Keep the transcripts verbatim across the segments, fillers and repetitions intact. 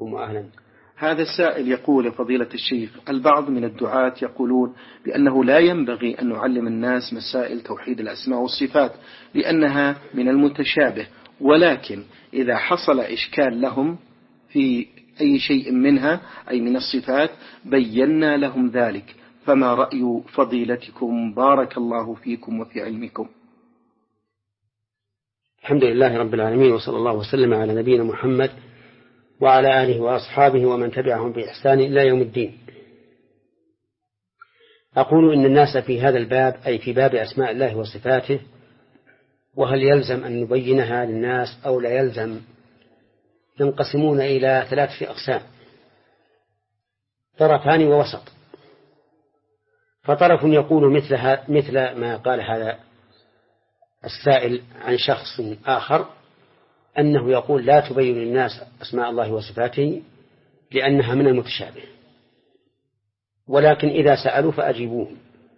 بكم وأهلا. هذا السائل يقول: يا فضيلة الشيخ، البعض من الدعاة يقولون بأنه لا ينبغي أن نعلم الناس مسائل توحيد الأسماء والصفات لأنها من المتشابه، ولكن إذا حصل إشكال لهم في أي شيء منها أي من الصفات بينا لهم ذلك، فما رأي فضيلتكم بارك الله فيكم وفي علمكم؟ الحمد لله رب العالمين، وصلى الله وسلم على نبينا محمد وعلى آله وأصحابه ومن تبعهم بإحسان إلى يوم الدين. أقول إن الناس في هذا الباب أي في باب أسماء الله وصفاته، وهل يلزم أن نبينها للناس أو لا يلزم، ينقسمون إلى ثلاثة أقسام: طرفان ووسط. فطرف يقول مثل, مثل ما قال هذا السائل عن شخص آخر، أنه يقول لا تبين للناس أسماء الله وصفاته لأنها من المتشابه، ولكن إذا سألوا فأجيبوهم.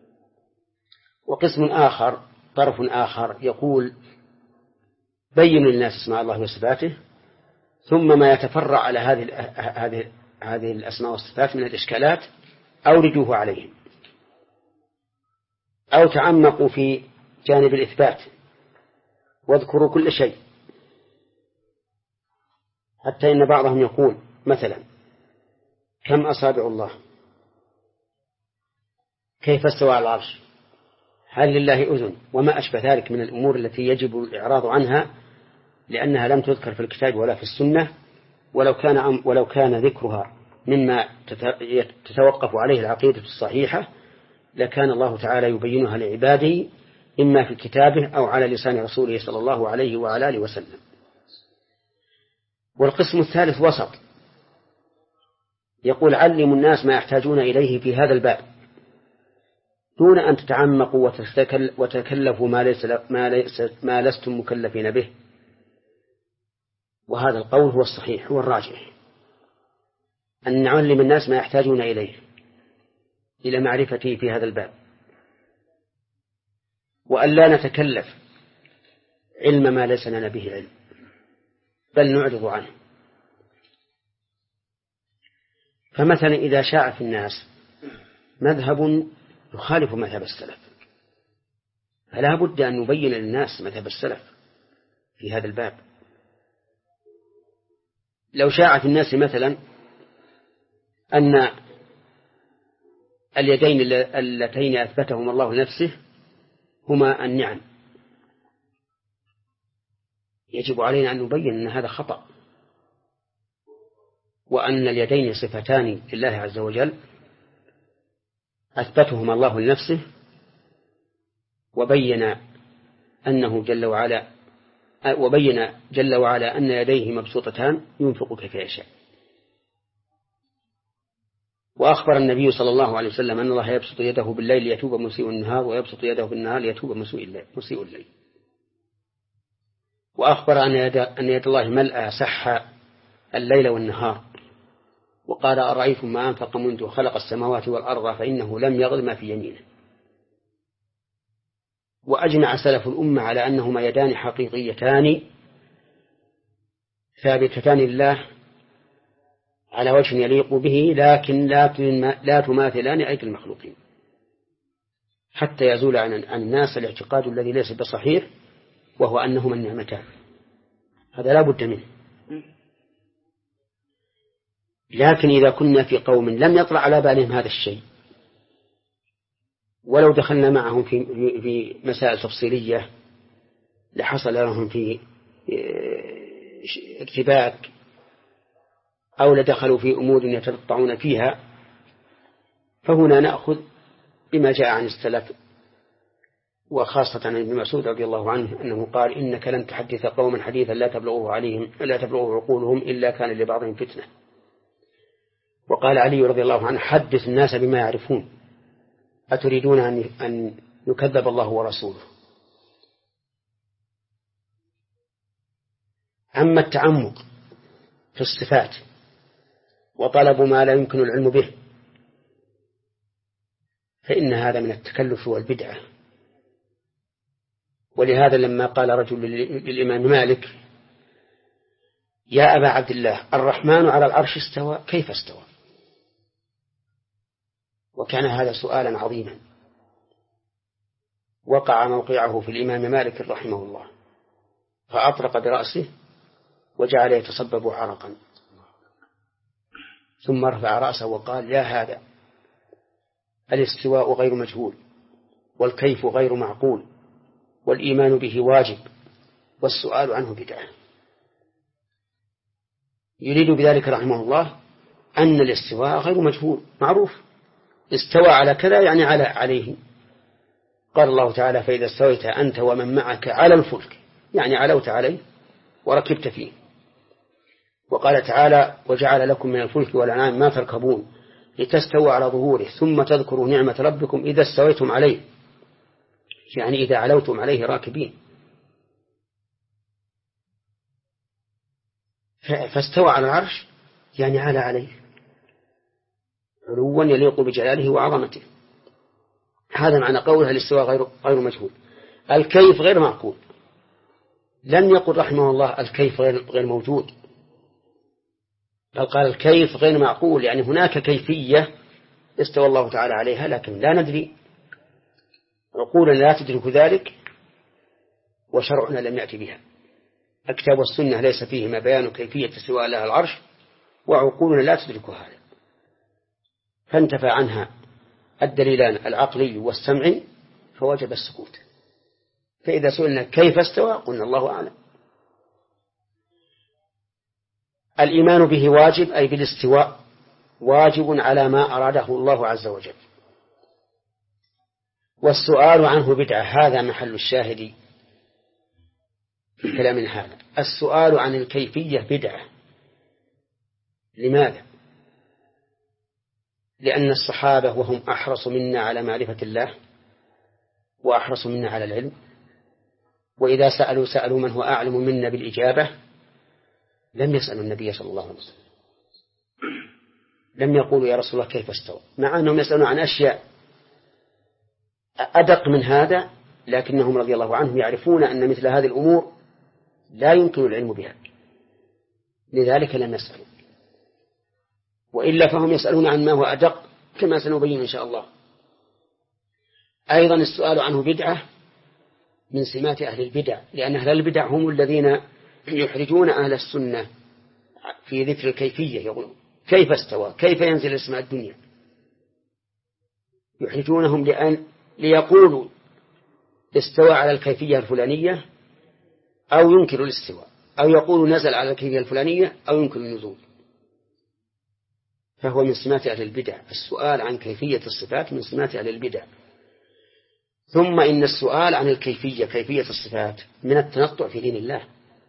وقسم آخر طرف آخر يقول بين للناس أسماء الله وصفاته، ثم ما يتفرع على هذه هذه هذه الأسماء والصفات من الإشكالات أوردوه عليهم، أو تعمقوا في جانب الإثبات واذكروا كل شيء، حتى إن بعضهم يقول مثلا: كم أصابع الله؟ كيف استوى على العرش؟ هل لله أذن؟ وما أشبه ذلك من الأمور التي يجب الإعراض عنها، لأنها لم تذكر في الكتاب ولا في السنة، ولو كان ولو كان ذكرها مما تتوقف عليه العقيدة الصحيحة لكان الله تعالى يبينها لعباده إما في كتابه أو على لسان رسوله صلى الله عليه وعلى آله وسلم. والقسم الثالث وسط، يقول علموا الناس ما يحتاجون إليه في هذا الباب دون أن تتعمقوا وتكلفوا ما, ليس ما, ليس ما لستم مكلفين به. وهذا القول هو الصحيح، هو الراجح، أن نعلم الناس ما يحتاجون إليه إلى معرفته في هذا الباب، وأن لا نتكلف علم ما ليس لنا به علم، بل نعرض عنه. فمثلا إذا شاع في الناس مذهب يخالف مذهب السلف، فلا بد أن نبين للناس مذهب السلف في هذا الباب. لو شاع في الناس مثلا أن اليدين اللتين أثبتهما الله نفسه هما النعم، يجب علينا أن نبين أن هذا خطأ، وأن اليدين صفتان لله عز وجل أثبتهما الله لنفسه، وبين أنه جل وعلا وبين جل وعلا أن يديه مبسوطتان ينفق كيف يشاء. وأخبر النبي صلى الله عليه وسلم أن الله يبسط يده بالليل ليتوب مسيء النهار، ويبسط يده بالنهار ليتوب مسيء الليل. وأخبر أن يد, أن يد الله ملأ سح الليل والنهار، وقال أرأيتم ما أنفق منذ خلق السماوات والأرض فإنه لم يغل ما في يمينه. وأجمع سلف الأمة على أنهما يدان حقيقيتان ثابتتان لله على وجه يليق به، لكن لا تماثلان أيدي المخلوقين، حتى يزول عن الناس الاعتقاد الذي ليس بصحيح، وهو أنهما النعمتان. هذا لا بد منه. لكن إذا كنا في قوم لم يطلع على بالهم هذا الشيء، ولو دخلنا معهم في في مسائل تفصيلية لحصل لهم في ارتباك، أو لدخلوا في أمور يتقطعون فيها، فهنا نأخذ بما جاء عن السلف، وخاصة عن ابن مسعود رضي الله عنه أنه قال: إنك لن تحدث قوما حديثا لا تبلغه عليهم لا تبلغه عقولهم إلا كان لبعضهم فتنة. وقال علي رضي الله عنه: حدث الناس بما يعرفون، أتريدون أن يكذب الله ورسوله. أما التعمق في الصفات وطلب ما لا يمكن العلم به فإن هذا من التكلف والبدعة. ولهذا لما قال رجل للإمام مالك: يا أبا عبد الله الرحمن على العرش استوى كيف استوى؟ وكان هذا سؤالا عظيما وقع موقعه في الإمام مالك رحمه الله، فأطرق برأسه وجعل يتصبب عرقا، ثم رفع رأسه وقال: يا هذا الاستواء غير مجهول، والكيف غير معقول، والإيمان به واجب، والسؤال عنه بدعة. يريد بذلك رحمه الله أن الاستواء غير مجهول، معروف، استوى على كذا يعني على عليه. قال الله تعالى: فإذا استويت أنت ومن معك على الفلك، يعني علوت عليه وركبت فيه. وقال تعالى: وجعل لكم من الفلك والأنعام ما تركبون لتستووا على ظهوره ثم تذكروا نعمة ربكم إذا استويتم عليه، يعني إذا علوتم عليه راكبين. فاستوى على العرش يعني على عليه علوا يليق بجلاله وعظمته. هذا معنى قولها الاستواء غير غير مجهول. الكيف غير معقول، لم يقل رحمه الله الكيف غير غير موجود، بل قال الكيف غير معقول، يعني هناك كيفية استوى الله تعالى عليها لكن لا ندري، عقولنا لا تدرك ذلك، وشرعنا لم يأتي بها. الكتاب والسنة ليس فيهما بيان كيفية استواء الله على العرش، وعقولنا لا تدرك هذا، فانتفى عنها الدليلان العقلي والسمعي، فوجب السكوت. فإذا سئلنا كيف استوى قلنا الله أعلم. الإيمان به واجب، أي بالاستواء واجب على ما أراده الله عز وجل. والسؤال عنه بدعة، هذا محل الشاهد في كلام هذا. السؤال عن الكيفية بدعة. لماذا؟ لأن الصحابة وهم أحرص منا على معرفة الله وأحرص منا على العلم، وإذا سألوا سألوا من هو أعلم منا بالإجابة، لم يسألوا النبي صلى الله عليه وسلم، لم يقولوا يا رسول الله كيف استوى، مع أنهم يسألون عن أشياء أدق من هذا، لكنهم رضي الله عنهم يعرفون أن مثل هذه الأمور لا يمكن العلم بها، لذلك لم يسألوا. وإلا فهم يسألون عن ما هو أدق كما سنبين إن شاء الله. أيضا السؤال عنه بدعة من سمات أهل البدع، لأن أهل البدع هم الذين يحرجون أهل السنة في ذكر الكيفية، يقولون كيف استوى، كيف ينزل السماء الدنيا، يحرجونهم لأن ليقولوا استوى على الكيفية الفلانية أو ينكر الاستواء، أو يقولوا نزل على الكيفية الفلانية أو ينكر النزول. فهو من سمات أهل البدع، السؤال عن كيفية الصفات من سمات أهل البدع. ثم إن السؤال عن الكيفية كيفية الصفات من التنطع في دين الله،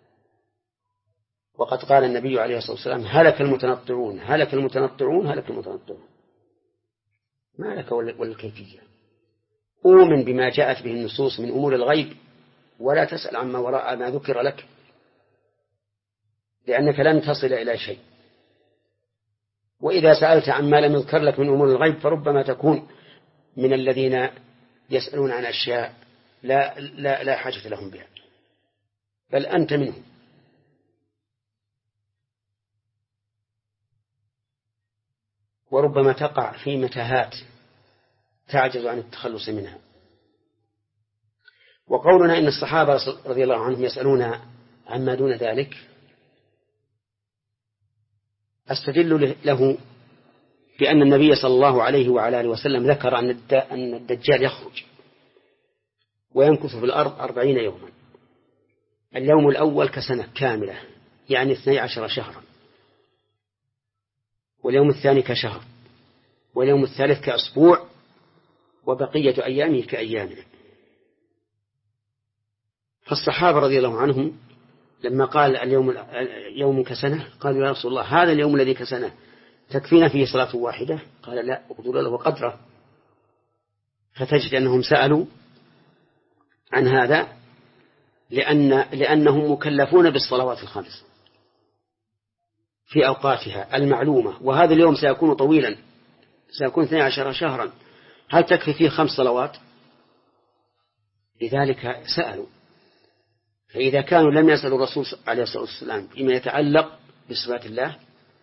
وقد قال النبي عليه الصلاة والسلام: هلك المتنطعون هلك المتنطعون هلك المتنطعون. ما لك والكيفية؟ أؤمن بما جاءت به النصوص من أمور الغيب، ولا تسأل عما وراء ما ذكر لك، لأنك لن تصل إلى شيء. وإذا سألت عما لم يذكر لك من أمور الغيب فربما تكون من الذين يسألون عن أشياء لا, لا, لا حاجة لهم بها، بل أنت منهم. وربما تقع في متاهات تعجز عن التخلص منها. وقولنا إن الصحابة رضي الله عنهم يسألون عما دون ذلك أستدل له بأن النبي صلى الله عليه وعلى آله وسلم ذكر أن الدجال يخرج ويمكث في الأرض أربعين يوما، اليوم الأول كسنة كاملة يعني اثني عشر شهرا، واليوم الثاني كشهر، واليوم الثالث كأسبوع، وبقية أيامه كأيامنا. فالصحابة رضي الله عنهم لما قال اليوم يوم كسنة قالوا يا رسول الله هذا اليوم الذي كسنة تكفينا فيه صلاة واحدة؟ قال لا، اقدروا له قدره. فتجد أنهم سألوا عن هذا لأن لأنهم مكلفون بالصلوات الخمس في أوقاتها المعلومة، وهذا اليوم سيكون طويلا، سيكون اثني عشر شهرا، هل تكفي فيه خمس صلوات؟ لذلك سألوا. فإذا كانوا لم يسألوا الرسول عليه الصلاة والسلام فيما يتعلق بصفات الله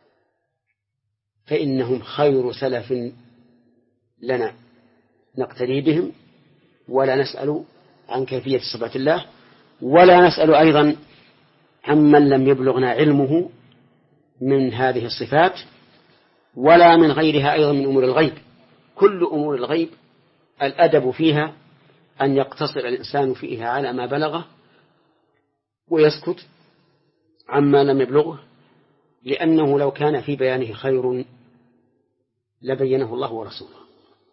فإنهم خير سلف لنا نقتدي بهم، ولا نسأل عن كيفية صفات الله، ولا نسأل أيضا عمن لم يبلغنا علمه من هذه الصفات، ولا من غيرها أيضا من أمور الغيب. كل أمور الغيب الأدب فيها أن يقتصر الإنسان فيها على ما بلغه ويسكت عما لم يبلغه، لأنه لو كان في بيانه خير لبينه الله ورسوله.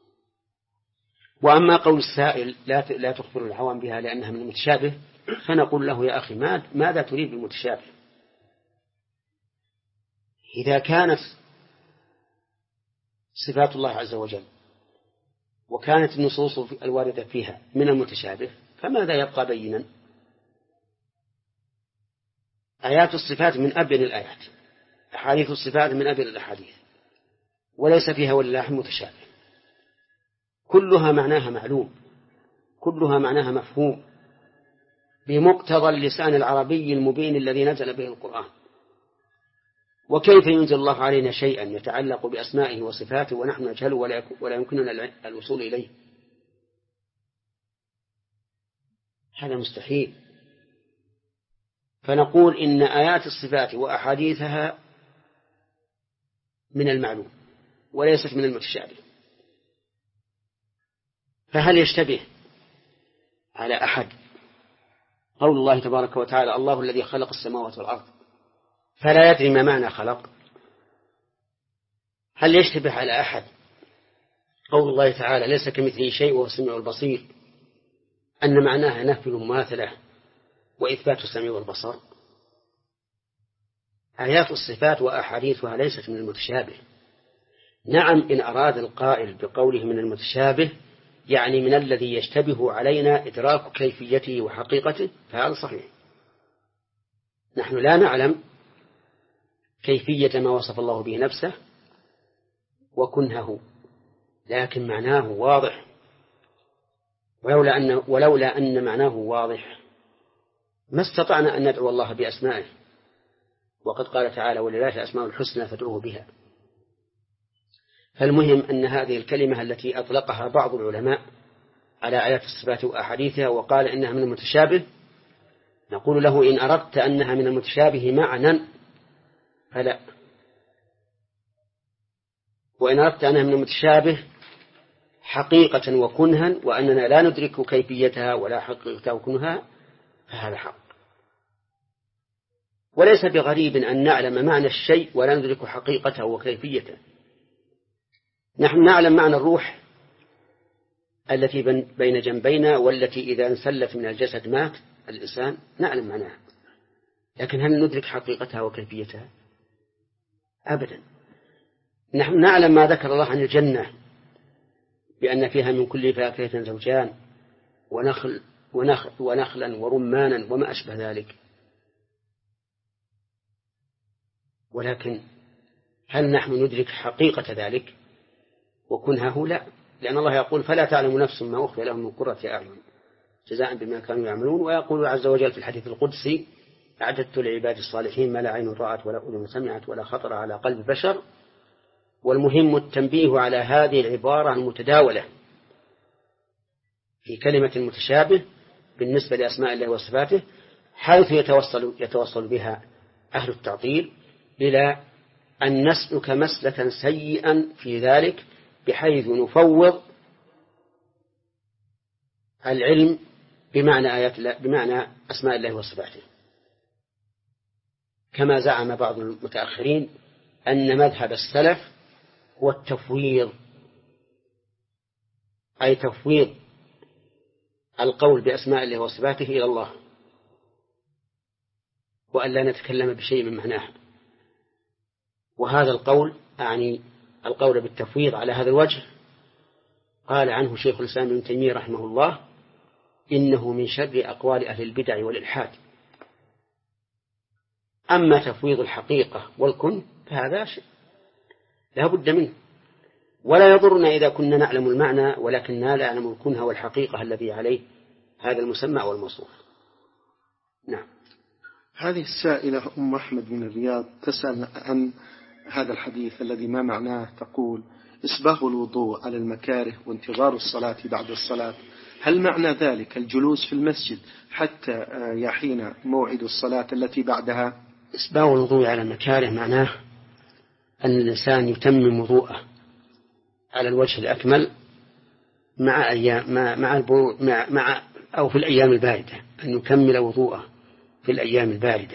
وأما قول السائل لا لا تخبر العوام بها لأنها من المتشابه، فنقول له يا أخي ماذا تريد بالمتشابه؟ إذا كانت صفات الله عز وجل وكانت النصوص الواردة فيها من المتشابه فماذا يبقى بينا؟ آيات الصفات من أبين الآيات، أحاديث الصفات من أبين الأحاديث، وليس فيها ولله متشابه، كلها معناها معلوم، كلها معناها مفهوم بمقتضى اللسان العربي المبين الذي نزل به القرآن. وكيف ينزل الله علينا شيئا يتعلق بأسمائه وصفاته ونحن نجهله ولا يمكننا الوصول إليه؟ هذا مستحيل. فنقول إن آيات الصفات وأحاديثها من المعلوم وليست من المتشابه. فهل يشتبه على أحد قول الله تبارك وتعالى الله الذي خلق السماوات والأرض فلا يدري ما معنى خلق؟ هل يشتبه على أحد قول الله تعالى ليس كمثله شيء وهو السميع البصير أن معناها نفي المماثلة وإثبات السمع والبصر؟ آيات الصفات وأحاديثها ليست من المتشابه. نعم، إن أراد القائل بقوله من المتشابه يعني من الذي يشتبه علينا إدراك كيفيته وحقيقته فهذا صحيح. نحن لا نعلم كيفية ما وصف الله به نفسه وكنهه، لكن معناه واضح، ولولا أن, ولولا أن معناه واضح ما استطعنا أن ندعو الله بأسمائه، وقد قال تعالى ولله الأسماء الحسنى فادعوه بها. فالمهم أن هذه الكلمة التي أطلقها بعض العلماء على آيات الصفات وأحاديثها وقال إنها من المتشابه، نقول له إن أردت أنها من المتشابه معنى فلا، وإن أردت أنها من المتشابه حقيقة وكنها وأننا لا ندرك كيفيتها ولا حقيقتها وكنها فهذا حق. وليس بغريب أن نعلم معنى الشيء ولا ندرك حقيقته وكيفيته. نحن نعلم معنى الروح التي بين جنبينا والتي إذا انسلت من الجسد مات الإنسان، نعلم معناها، لكن هل ندرك حقيقتها وكيفيتها؟ أبدا. نحن نعلم ما ذكر الله عن الجنة بأن فيها من كل فاكهة زوجان ونخل ونخل ونخلا ورمانا وما أشبه ذلك، ولكن هل نحن ندرك حقيقة ذلك وكنهه؟ لا، لأن الله يقول فلا تعلم نفس ما أخفي لهم من قرة أعين جزاء بما كانوا يعملون. ويقول عز وجل في الحديث القدسي أعددت لعباد الصالحين ما لا عين رأت ولا أذن سمعت ولا خطر على قلب بشر. والمهم التنبيه على هذه العبارة المتداولة في كلمة المتشابه بالنسبة لأسماء الله وصفاته، حيث يتوصل, يتوصل بها أهل التعطيل إلى أن نسلك مسلكا سيئا في ذلك، بحيث نفوض العلم بمعنى آيات الله بمعنى أسماء الله وصفاته، كما زعم بعض المتأخرين أن مذهب السلف هو التفويض، أي تفويض القول بأسماء الله وصفاته إلى الله، وأن لا نتكلم بشيء من معناها. وهذا القول أعني القول بالتفويض على هذا الوجه قال عنه شيخ الإسلام ابن تيمية رحمه الله إنه من شر أقوال أهل البدع والإلحاد. أما تفويض الحقيقة والكن فهذا شيء لا بد منه، ولا يضرنا إذا كنا نعلم المعنى ولكننا لا نعلم الكنها والحقيقة الذي عليه هذا المسمى والموصوف. نعم. هذه السائلة أم أحمد من الرياض تسأل عن هذا الحديث الذي ما معناه، تقول: إسباغ الوضوء على المكاره وانتظار الصلاة بعد الصلاة، هل معنى ذلك الجلوس في المسجد حتى يحين موعد الصلاة التي بعدها؟ إسباغ الوضوء على المكاره معناه أن الإنسان يتمم وضوءه على الوجه الأكمل مع أيام مع مع, مع, مع أو في الأيام الباردة، أن يكمل وضوءه في الأيام الباردة،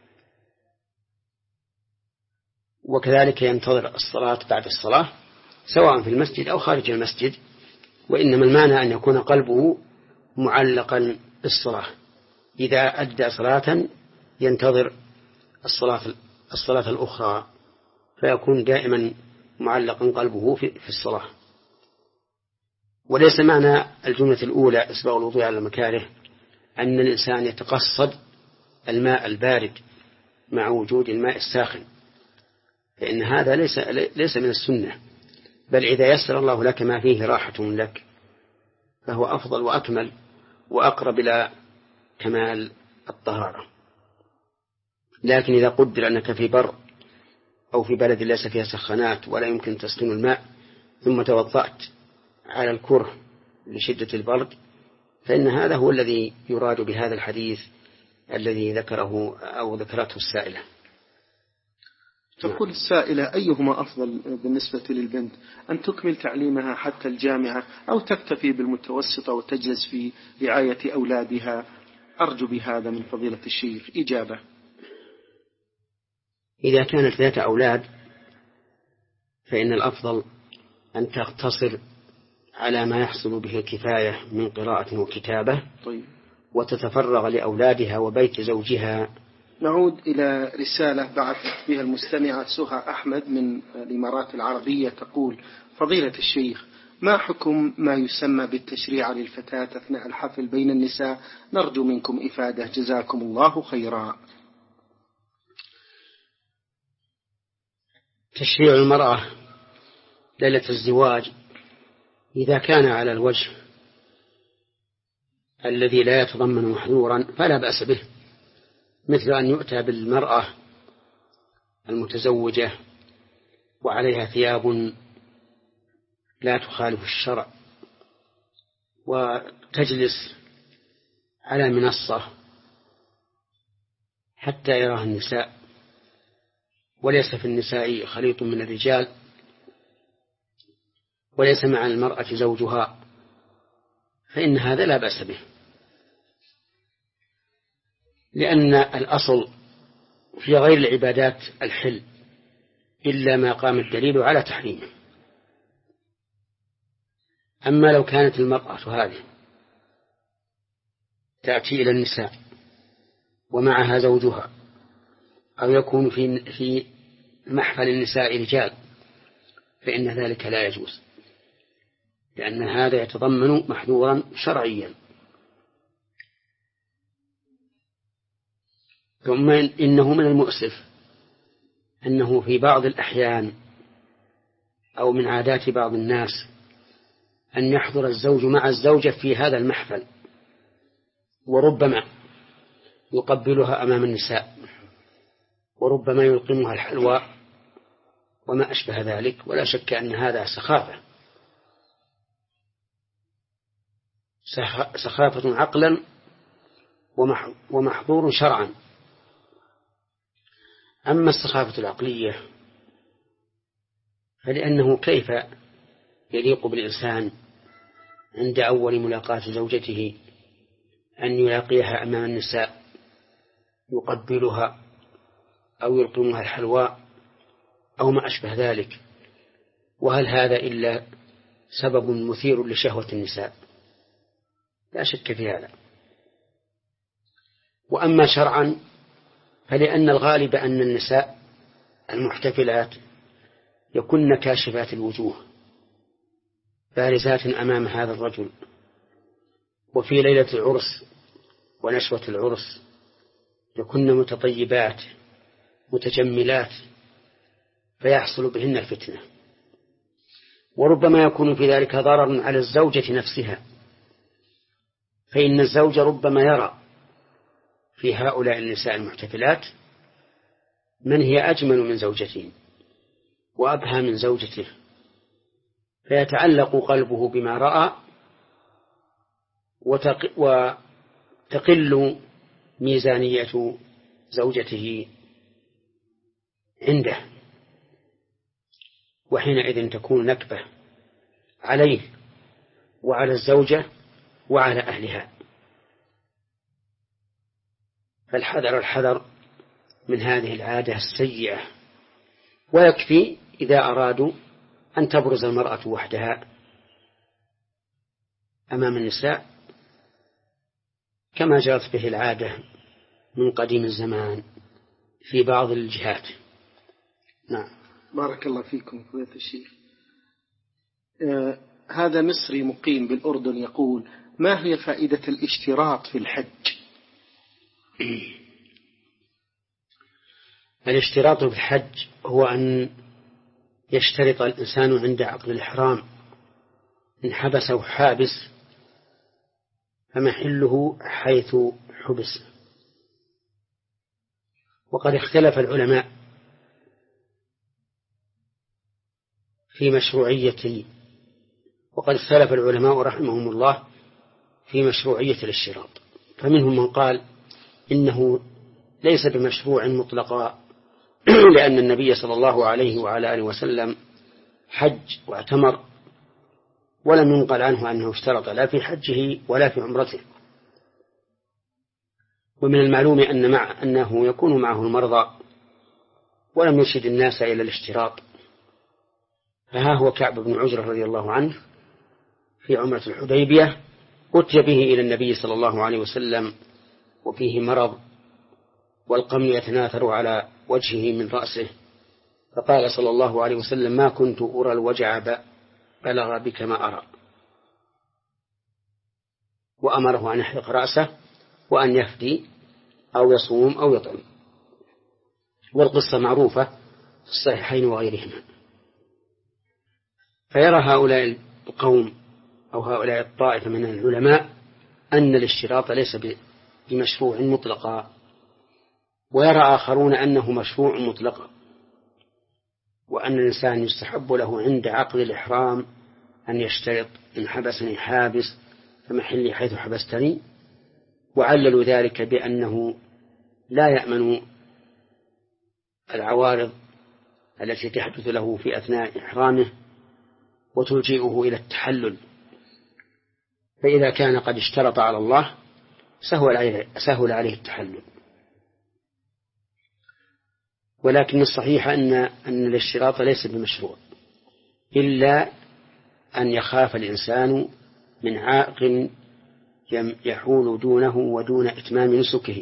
وكذلك ينتظر الصلاة بعد الصلاة سواء في المسجد أو خارج المسجد، وإنما المعنى أن يكون قلبه معلقا بالصلاة، إذا أدى صلاة ينتظر الصلاة الصلاة الأخرى، فيكون دائما معلقا قلبه في الصلاة. وليس معنى الجملة الأولى إسباغ الوضوء على المكاره أن الإنسان يتقصد الماء البارد مع وجود الماء الساخن، فإن هذا ليس ليس من السنة، بل إذا يسر الله لك ما فيه راحة لك فهو أفضل وأكمل وأقرب إلى كمال الطهارة. لكن إذا قدر أنك في بر أو في بلد ليس فيها سخانات ولا يمكن تسخين الماء ثم توضأت على الكره لشدة البرد، فإن هذا هو الذي يراد بهذا الحديث الذي ذكره أو ذكرته السائلة. تقول السائلة: أيهما أفضل بالنسبة للبنت، أن تكمل تعليمها حتى الجامعة أو تكتفي بالمتوسطة وتجلس في رعاية أولادها؟ أرجو بهذا من فضيلة الشيخ إجابة. إذا كانت ذات أولاد فإن الأفضل أن تقتصر على ما يحصل به الكفاية من قراءة وكتابة. طيب. وتتفرغ لأولادها وبيت زوجها. نعود إلى رسالة بعثت بها المستمعة سهى أحمد من الإمارات العربية، تقول: فضيلة الشيخ، ما حكم ما يسمى بالتشريع للفتاة أثناء الحفل بين النساء؟ نرجو منكم إفادة، جزاكم الله خيرا. تشريع المرأة ليلة الزواج إذا كان على الوجه الذي لا يتضمن محذورا فلا بأس به، مثل أن يؤتى بالمرأة المتزوجة وعليها ثياب لا تخالف الشرع وتجلس على منصة حتى يراها النساء، وليس في النساء خليط من الرجال، وليس مع المرأة زوجها، فإن هذا لا بأس به، لأن الأصل في غير العبادات الحل إلا ما قام الدليل على تحريمه. أما لو كانت المرأة هذه تأتي إلى النساء ومعها زوجها أو يكون في في محفل النساء رجال فإن ذلك لا يجوز، لأن هذا يتضمن محذورا شرعيا. ثم إنه من المؤسف أنه في بعض الأحيان أو من عادات بعض الناس أن يحضر الزوج مع الزوجة في هذا المحفل، وربما يقبلها أمام النساء، وربما يلقمها الحلوى وما أشبه ذلك، ولا شك أن هذا سخافة سخافة عقلا ومحظور شرعا. أما السخافة العقلية فلأنه كيف يليق بالإنسان عند أول ملاقاة زوجته أن يلاقيها أمام النساء يقبلها أو يلقمها الحلوى أو ما أشبه ذلك، وهل هذا إلا سبب مثير لشهوة النساء؟ لا شك في هذا. وأما شرعا فلأن الغالب أن النساء المحتفلات يكن كاشفات الوجوه بارزات أمام هذا الرجل، وفي ليلة العرس ونشوة العرس يكن متطيبات متجملات فيحصل بهن الفتنة، وربما يكون في ذلك ضرر على الزوجة نفسها، فإن الزوج ربما يرى في هؤلاء النساء المحتفلات من هي أجمل من زوجته وأبهى من زوجته، فيتعلق قلبه بما رأى وتقل ميزانية زوجته عنده، وحينئذ تكون نكبة عليه وعلى الزوجة وعلى أهلها. فالحذر الحذر من هذه العادة السيئة. ويكفي إذا أرادوا أن تبرز المرأة وحدها أمام النساء كما جرت به العادة من قديم الزمان في بعض الجهات. نعم. بارك الله فيكم فضيلة الشيخ. آه هذا مصري مقيم بالأردن يقول: ما هي فائدة الاشتراط في الحج؟ الاشتراط في الحج هو أن يشترط الإنسان عند عقد الإحرام إن حبسه حابس فمحله حيث حبس. وقد اختلف العلماء في مشروعية وقد اختلف العلماء رحمهم الله في مشروعية الاشتراط، فمنهم من قال إنه ليس بمشروع مطلقا لأن النبي صلى الله عليه وعلى آله وسلم حج واعتمر ولم ينقل عنه أنه اشترط لا في حجه ولا في عمرته. ومن المعلوم أن مع أنه يكون معه المرضى ولم يرشد الناس إلى الاشتراط. فها هو كعب بن عجرة رضي الله عنه في عمرة الحديبية أتي به إلى النبي صلى الله عليه وسلم وفيه مرض والقمل يتناثر على وجهه من رأسه، فقال صلى الله عليه وسلم: ما كنت أرى الوجع بلغ بك ما أرى، وأمره أن يحلق رأسه وأن يفدي أو يصوم أو يطعم. والقصة معروفة في الصحيحين وغيرهما. فيرى هؤلاء القوم أو هؤلاء الطائفة من العلماء أن الاشتراط ليس بمشروع مطلقا، ويرى آخرون أنه مشروع مطلقا، وأن الإنسان يستحب له عند عقد الإحرام أن يشترط: إن حبسني حابس فمحلي حيث حبستني. وعللوا ذلك بأنه لا يأمن العوارض التي تحدث له في أثناء إحرامه وتلجئه إلى التحلل، فإذا كان قد اشترط على الله سهل عليه, سهل عليه التحلل. ولكن الصحيح أن, أن الاشتراط ليس بمشروع إلا أن يخاف الإنسان من عائق يحول دونه ودون إتمام نسكه.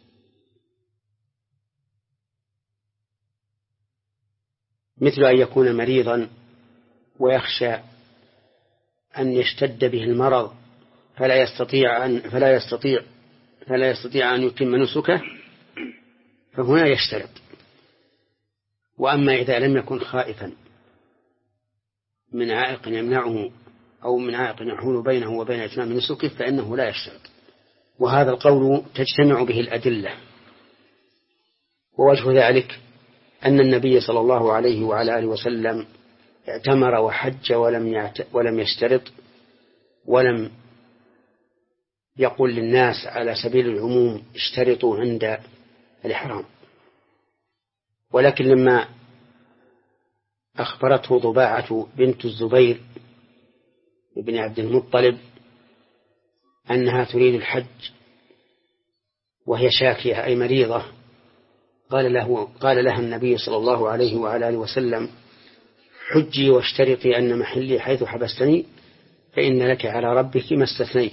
مثل أن يكون مريضا ويخشى أن يشتد به المرض فلا يستطيع أن فلا يستطيع فلا يستطيع أن يتم نسكه، فهنا يشترط. وأما إذا لم يكن خائفا من عائق يمنعه أو من عائق يحول بينه وبين إتمام نسكه فإنه لا يشترط. وهذا القول تجتمع به الأدلة. ووجه ذلك أن النبي صلى الله عليه وعلى آله وسلم اعتمر وحج ولم ولم يشترط، ولم يقول للناس على سبيل العموم اشترطوا عند الإحرام. ولكن لما أخبرته ضباعة بنت الزبير ابن عبد المطلب أنها تريد الحج وهي شاكية أي مريضة، قال له قال لها النبي صلى الله عليه وعلى آله وسلم: حجي واشترطي أن محلي حيث حبستني فإن لك على ربك ما استثنيت.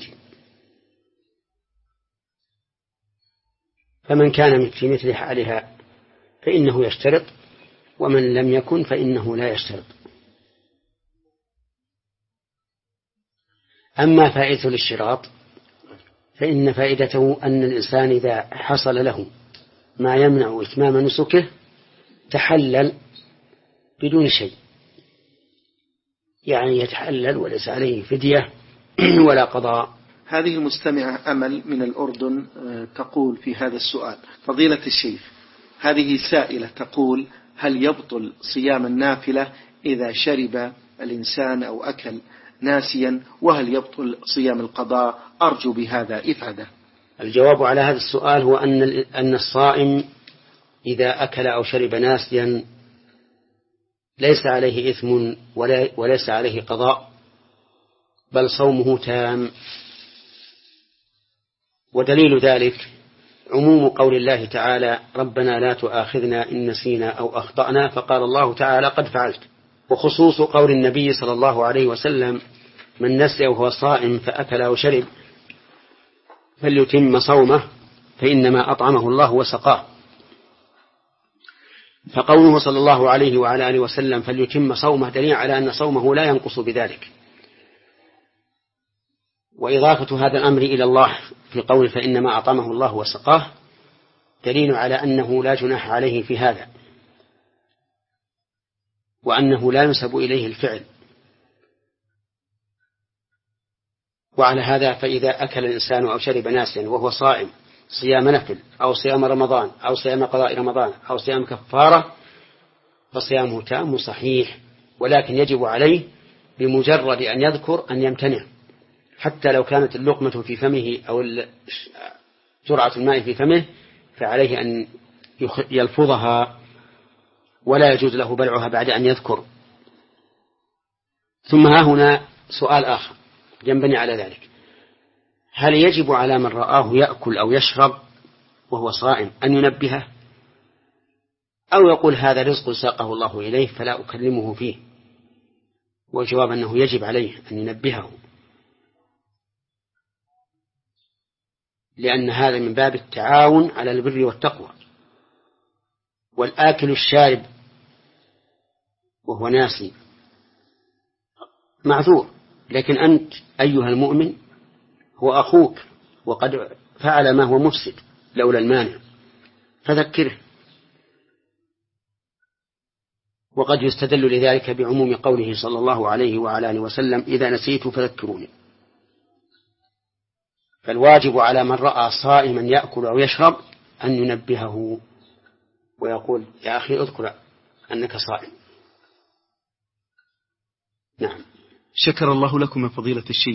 فمن كان في مثل حالها فإنه يشترط، ومن لم يكن فإنه لا يشترط. أما فائدة الاشتراط فإن فائدته أن الإنسان إذا حصل له ما يمنع إتمام نسكه تحلل بدون شيء، يعني يتحلل وليس عليه فدية ولا قضاء هذه المستمعة أمل من الأردن تقول في هذا السؤال: فضيلة الشيخ، هذه سائلة تقول: هل يبطل صيام النافلة إذا شرب الإنسان أو أكل ناسيا، وهل يبطل صيام القضاء؟ أرجو بهذا إفادة. الجواب على هذا السؤال هو أن أن الصائم إذا أكل أو شرب ناسيا ليس عليه إثم وليس عليه قضاء، بل صومه تام. ودليل ذلك عموم قول الله تعالى: ربنا لا تؤاخذنا إن نسينا أو أخطأنا، فقال الله تعالى: قد فعلت. وخصوص قول النبي صلى الله عليه وسلم: من نسي وهو صائم فأكل أو شرب فليتم صومه فإنما أطعمه الله وسقاه. فقوله صلى الله عليه وعلى آله وسلم فليتم صومه دليل على أن صومه لا ينقص بذلك. وإضافة هذا الأمر إلى الله في قول فإنما أطعمه الله وسقاه دليل على أنه لا جناح عليه في هذا، وأنه لا ينسب إليه الفعل. وعلى هذا فإذا أكل الإنسان أو شرب ناسيا وهو صائم صيام نفل أو صيام رمضان أو صيام قضاء رمضان أو صيام كفارة فصيامه تام صحيح، ولكن يجب عليه بمجرد أن يذكر أن يمتنع، حتى لو كانت اللقمة في فمه أو جرعة الماء في فمه فعليه أن يلفظها ولا يجوز له بلعها بعد أن يذكر. ثم ها هنا سؤال آخر ينبني على ذلك: هل يجب على من رآه يأكل أو يشرب وهو صائم أن ينبهه، أو يقول هذا رزق ساقه الله إليه فلا أكلمه فيه؟ والجواب أنه يجب عليه أن ينبهه، لأن هذا من باب التعاون على البر والتقوى. والآكل الشارب وهو ناسي معذور، لكن أنت أيها المؤمن هو أخوك وقد فعل ما هو مفسد لولا المانع فذكره. وقد يستدل لذلك بعموم قوله صلى الله عليه وعلى آله وسلم: إذا نسيت فذكروني. فالواجب على من رأى صائما يأكل أو يشرب أن ينبهه ويقول: يا أخي اذكر أنك صائم. نعم. شكر الله لكم يا فضيلة الشيخ.